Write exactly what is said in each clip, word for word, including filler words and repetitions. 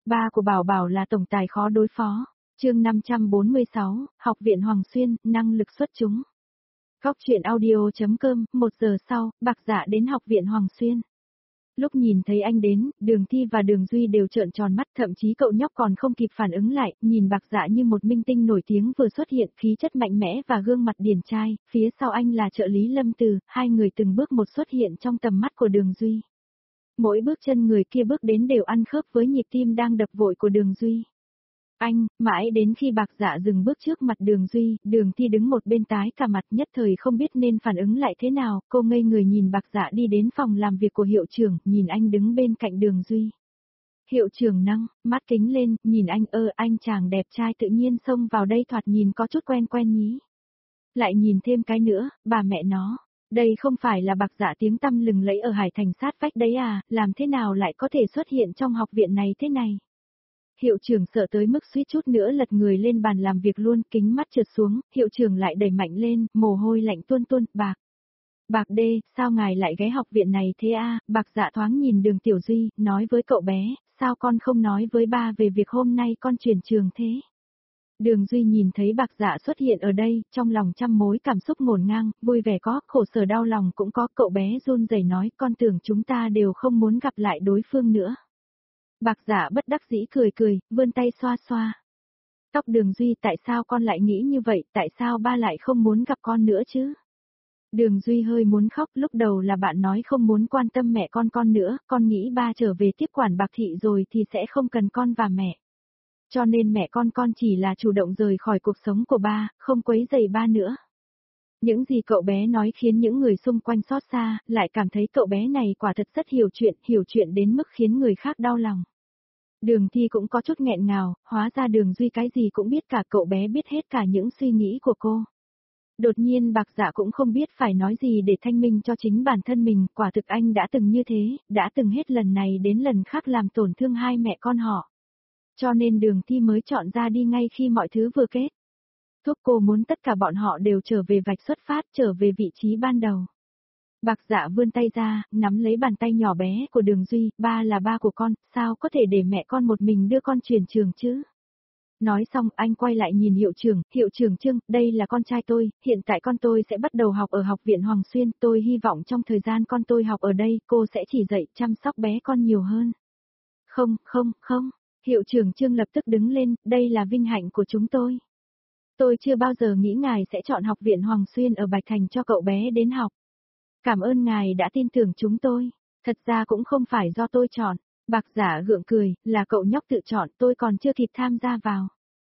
Ba của Bảo Bảo là tổng tài khó đối phó. Chương năm trăm bốn mươi sáu, Học viện Hoàng Xuyên, năng lực xuất chúng. Góc truyện audio.com, một giờ sau, Bạc Dạ đến Học viện Hoàng Xuyên. Lúc nhìn thấy anh đến, Đường Thi và Đường Duy đều trợn tròn mắt, thậm chí cậu nhóc còn không kịp phản ứng lại, nhìn Bạc Dạ như một minh tinh nổi tiếng vừa xuất hiện, khí chất mạnh mẽ và gương mặt điển trai, phía sau anh là trợ lý Lâm Từ, hai người từng bước một xuất hiện trong tầm mắt của Đường Duy. Mỗi bước chân người kia bước đến đều ăn khớp với nhịp tim đang đập vội của Đường Duy. Anh, mãi đến khi Bạc Dạ dừng bước trước mặt Đường Duy, Đường Thi đứng một bên tái cả mặt, nhất thời không biết nên phản ứng lại thế nào, cô ngây người nhìn Bạc Dạ đi đến phòng làm việc của hiệu trưởng, nhìn anh đứng bên cạnh Đường Duy. Hiệu trưởng nâng mắt kính lên, nhìn anh, ơ anh chàng đẹp trai tự nhiên xông vào đây thoạt nhìn có chút quen quen nhí. Lại nhìn thêm cái nữa, bà mẹ nó, đây không phải là Bạc Dạ tiếng tăm lừng lẫy ở Hải Thành sát vách đấy à, làm thế nào lại có thể xuất hiện trong học viện này thế này? Hiệu trưởng sợ tới mức suýt chút nữa lật người lên bàn làm việc luôn, kính mắt trượt xuống, hiệu trưởng lại đẩy mạnh lên, mồ hôi lạnh tuôn tuôn, Bạc. Bạc đê, sao ngài lại ghé học viện này thế a? Bạc Dạ thoáng nhìn Đường Tiểu Duy, nói với cậu bé, sao con không nói với ba về việc hôm nay con chuyển trường thế? Đường Duy nhìn thấy Bạc Dạ xuất hiện ở đây, trong lòng trăm mối cảm xúc ngổn ngang, vui vẻ có, khổ sở đau lòng cũng có, cậu bé run rẩy nói, con tưởng chúng ta đều không muốn gặp lại đối phương nữa. Bạc Dạ bất đắc dĩ cười cười, vươn tay xoa xoa. Tóc Đường Duy, tại sao con lại nghĩ như vậy, tại sao ba lại không muốn gặp con nữa chứ? Đường Duy hơi muốn khóc, lúc đầu là bạn nói không muốn quan tâm mẹ con con nữa, con nghĩ ba trở về tiếp quản Bạc Thị rồi thì sẽ không cần con và mẹ. Cho nên mẹ con con chỉ là chủ động rời khỏi cuộc sống của ba, không quấy rầy ba nữa. Những gì cậu bé nói khiến những người xung quanh xót xa, lại cảm thấy cậu bé này quả thật rất hiểu chuyện, hiểu chuyện đến mức khiến người khác đau lòng. Đường Thi cũng có chút nghẹn ngào, hóa ra Đường Duy cái gì cũng biết cả, cậu bé biết hết cả những suy nghĩ của cô. Đột nhiên Bạc Dạ cũng không biết phải nói gì để thanh minh cho chính bản thân mình, quả thực anh đã từng như thế, đã từng hết lần này đến lần khác làm tổn thương hai mẹ con họ. Cho nên Đường Thi mới chọn ra đi ngay khi mọi thứ vừa kết. Thúc cô muốn tất cả bọn họ đều trở về vạch xuất phát, trở về vị trí ban đầu. Bạc Dạ vươn tay ra, nắm lấy bàn tay nhỏ bé của Đường Duy, ba là ba của con, sao có thể để mẹ con một mình đưa con chuyển trường chứ? Nói xong anh quay lại nhìn hiệu trưởng, hiệu trưởng Trương, đây là con trai tôi, hiện tại con tôi sẽ bắt đầu học ở Học viện Hoàng Xuyên, tôi hy vọng trong thời gian con tôi học ở đây, cô sẽ chỉ dạy, chăm sóc bé con nhiều hơn. Không, không, không, hiệu trưởng Trương lập tức đứng lên, đây là vinh hạnh của chúng tôi. Tôi chưa bao giờ nghĩ ngài sẽ chọn Học viện Hoàng Xuyên ở Bạch Thành cho cậu bé đến học. Cảm ơn ngài đã tin tưởng chúng tôi, thật ra cũng không phải do tôi chọn. Bạc Dạ gượng cười, là cậu nhóc tự chọn, tôi còn chưa kịp tham gia vào.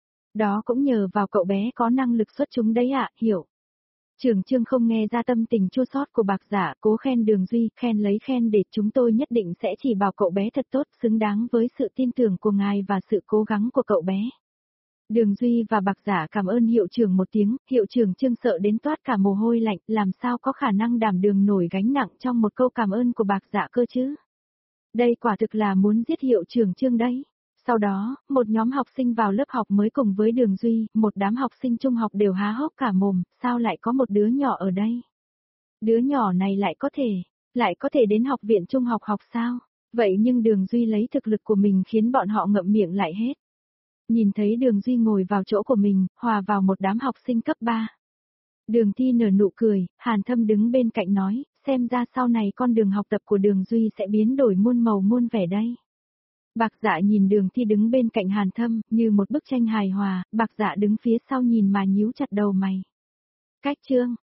Đó cũng nhờ vào cậu bé có năng lực xuất chúng đấy ạ, hiểu. Trưởng Trương không nghe ra tâm tình chua xót của Bạc Dạ, cố khen Đường Duy, khen lấy khen để chúng tôi nhất định sẽ chỉ bảo cậu bé thật tốt, xứng đáng với sự tin tưởng của ngài và sự cố gắng của cậu bé. Đường Duy và Bạc Dạ cảm ơn hiệu trưởng một tiếng, hiệu trưởng Trương sợ đến toát cả mồ hôi lạnh, làm sao có khả năng đảm đường nổi gánh nặng trong một câu cảm ơn của Bạc Dạ cơ chứ. Đây quả thực là muốn giết hiệu trưởng Trương đấy. Sau đó, một nhóm học sinh vào lớp học mới cùng với Đường Duy, một đám học sinh trung học đều há hốc cả mồm, sao lại có một đứa nhỏ ở đây? Đứa nhỏ này lại có thể, lại có thể đến học viện trung học học sao? Vậy nhưng Đường Duy lấy thực lực của mình khiến bọn họ ngậm miệng lại hết. Nhìn thấy Đường Duy ngồi vào chỗ của mình, hòa vào một đám học sinh cấp ba. Đường Thi nở nụ cười, Hàn Thâm đứng bên cạnh nói, xem ra sau này con đường học tập của Đường Duy sẽ biến đổi muôn màu muôn vẻ đây. Bạc Dạ nhìn Đường Thi đứng bên cạnh Hàn Thâm, như một bức tranh hài hòa, Bạc Dạ đứng phía sau nhìn mà nhíu chặt đầu mày. Cách chương,